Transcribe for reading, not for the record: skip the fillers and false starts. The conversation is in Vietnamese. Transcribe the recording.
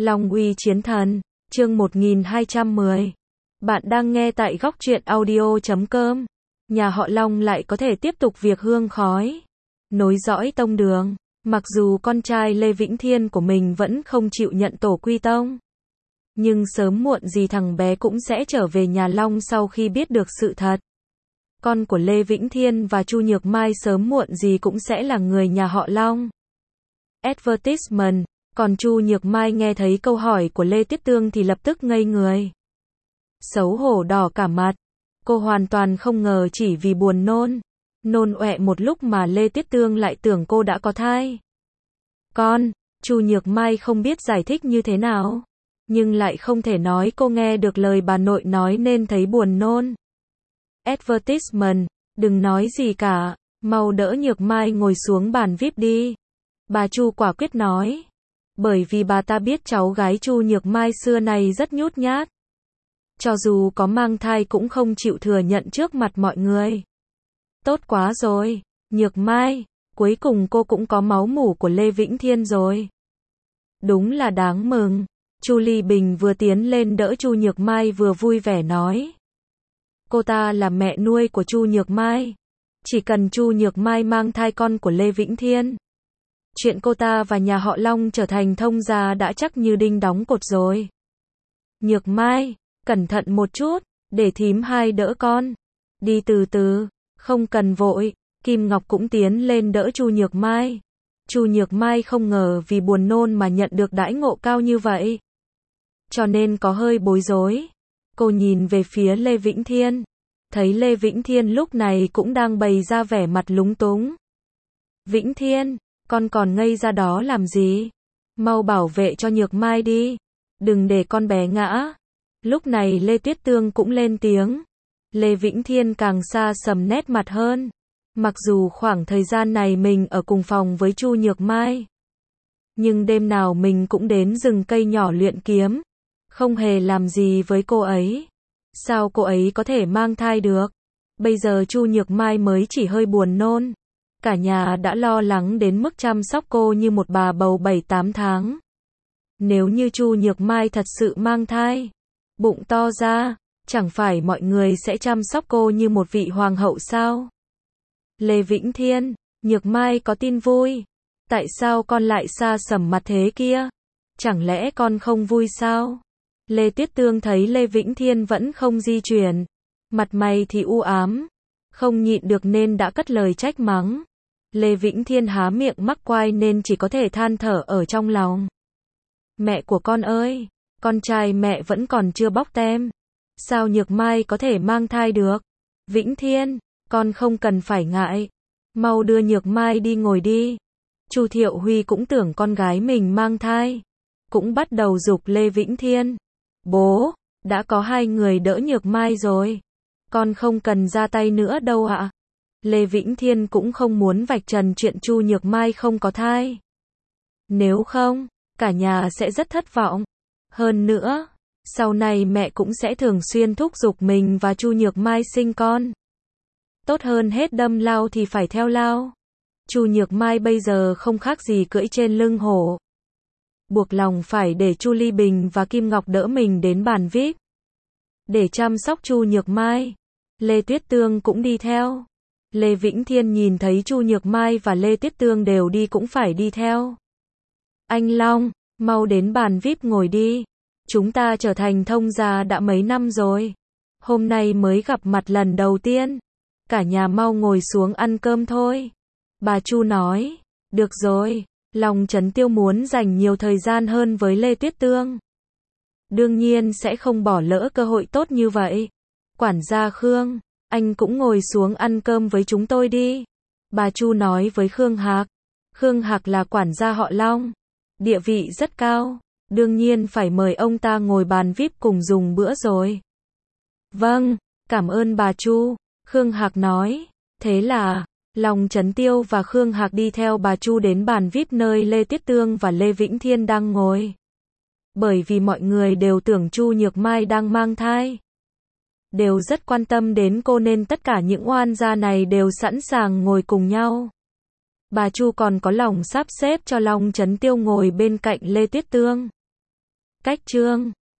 Long uy chiến thần, chương 1210. Bạn đang nghe tại góc truyện audio.com. Nhà họ Long lại có thể tiếp tục việc hương khói, nối dõi tông đường. Mặc dù con trai Lê Vĩnh Thiên của mình vẫn không chịu nhận tổ quy tông, nhưng sớm muộn gì thằng bé cũng sẽ trở về nhà Long sau khi biết được sự thật. Con của Lê Vĩnh Thiên và Chu Nhược Mai sớm muộn gì cũng sẽ là người nhà họ Long. Advertisement. Còn Chu Nhược Mai nghe thấy câu hỏi của Lê Tiết Tương thì lập tức ngây người. Xấu hổ đỏ cả mặt. Cô hoàn toàn không ngờ chỉ vì buồn nôn ọe một lúc mà Lê Tiết Tương lại tưởng cô đã có thai. Chu Nhược Mai không biết giải thích như thế nào, nhưng lại không thể nói cô nghe được lời bà nội nói nên thấy buồn nôn. Advertisement, đừng nói gì cả, mau đỡ Nhược Mai ngồi xuống bàn VIP đi. Bà Chu quả quyết nói. Bởi vì bà ta biết cháu gái Chu Nhược Mai xưa này rất nhút nhát. Cho dù có mang thai cũng không chịu thừa nhận trước mặt mọi người. Tốt quá rồi, Nhược Mai, cuối cùng cô cũng có máu mủ của Lê Vĩnh Thiên rồi. Đúng là đáng mừng. Chu Ly Bình vừa tiến lên đỡ Chu Nhược Mai vừa vui vẻ nói. Cô ta là mẹ nuôi của Chu Nhược Mai. Chỉ cần Chu Nhược Mai mang thai con của Lê Vĩnh Thiên, chuyện cô ta và nhà họ Long trở thành thông gia đã chắc như đinh đóng cột rồi. Nhược Mai, cẩn thận một chút, để thím hai đỡ con. Đi từ từ, không cần vội. Kim Ngọc cũng tiến lên đỡ Chu Nhược Mai. Chu Nhược Mai không ngờ vì buồn nôn mà nhận được đãi ngộ cao như vậy, cho nên có hơi bối rối. Cô nhìn về phía Lê Vĩnh Thiên, thấy Lê Vĩnh Thiên lúc này cũng đang bày ra vẻ mặt lúng túng. Vĩnh Thiên, con còn ngây ra đó làm gì? Mau bảo vệ cho Nhược Mai đi, đừng để con bé ngã. Lúc này Lê Tuyết Tương cũng lên tiếng. Lê Vĩnh Thiên càng xa sầm nét mặt hơn. Mặc dù khoảng thời gian này mình ở cùng phòng với Chu Nhược Mai, nhưng đêm nào mình cũng đến rừng cây nhỏ luyện kiếm, không hề làm gì với cô ấy. Sao cô ấy có thể mang thai được? Bây giờ Chu Nhược Mai mới chỉ hơi buồn nôn, cả nhà đã lo lắng đến mức chăm sóc cô như một bà bầu 7-8 tháng. Nếu như Chu Nhược Mai thật sự mang thai, bụng to ra, chẳng phải mọi người sẽ chăm sóc cô như một vị hoàng hậu sao? Lê Vĩnh Thiên, Nhược Mai có tin vui. Tại sao con lại xa sầm mặt thế kia? Chẳng lẽ con không vui sao? Lê Tiết Tương thấy Lê Vĩnh Thiên vẫn không di chuyển, mặt mày thì u ám, không nhịn được nên đã cất lời trách mắng. Lê Vĩnh Thiên há miệng mắc quai nên chỉ có thể than thở ở trong lòng. Mẹ của con ơi, con trai mẹ vẫn còn chưa bóc tem. Sao Nhược Mai có thể mang thai được? Vĩnh Thiên, con không cần phải ngại. Mau đưa Nhược Mai đi ngồi đi. Chu Thiệu Huy cũng tưởng con gái mình mang thai, cũng bắt đầu giục Lê Vĩnh Thiên. Bố, đã có 2 người đỡ Nhược Mai rồi. Con không cần ra tay nữa đâu ạ. Lê Vĩnh Thiên cũng không muốn vạch trần chuyện Chu Nhược Mai không có thai. Nếu không, cả nhà sẽ rất thất vọng. Hơn nữa, sau này mẹ cũng sẽ thường xuyên thúc giục mình và Chu Nhược Mai sinh con. Tốt hơn hết đâm lao thì phải theo lao. Chu Nhược Mai bây giờ không khác gì cưỡi trên lưng hổ. Buộc lòng phải để Chu Ly Bình và Kim Ngọc đỡ mình đến bàn VIP để chăm sóc Chu Nhược Mai. Lê Tuyết Tương cũng đi theo. Lê Vĩnh Thiên nhìn thấy Chu Nhược Mai và Lê Tuyết Tương đều đi cũng phải đi theo. Anh Long, mau đến bàn VIP ngồi đi. Chúng ta trở thành thông gia đã mấy năm rồi, hôm nay mới gặp mặt lần đầu tiên. Cả nhà mau ngồi xuống ăn cơm thôi. Bà Chu nói. Được rồi. Lòng Trấn Tiêu muốn dành nhiều thời gian hơn với Lê Tuyết Tương, đương nhiên sẽ không bỏ lỡ cơ hội tốt như vậy. Quản gia Khương, anh cũng ngồi xuống ăn cơm với chúng tôi đi. Bà Chu nói với Khương Hạc. Khương Hạc là quản gia họ Long, địa vị rất cao, đương nhiên phải mời ông ta ngồi bàn VIP cùng dùng bữa rồi. Vâng, cảm ơn bà Chu, Khương Hạc nói. Thế là Lòng Trấn Tiêu và Khương Hạc đi theo bà Chu đến bàn VIP nơi Lê Tiết Tương và Lê Vĩnh Thiên đang ngồi. Bởi vì mọi người đều tưởng Chu Nhược Mai đang mang thai, đều rất quan tâm đến cô nên tất cả những oan gia này đều sẵn sàng ngồi cùng nhau. Bà Chu còn có lòng sắp xếp cho Long Trấn Tiêu ngồi bên cạnh Lê Tuyết Tương. Cách chương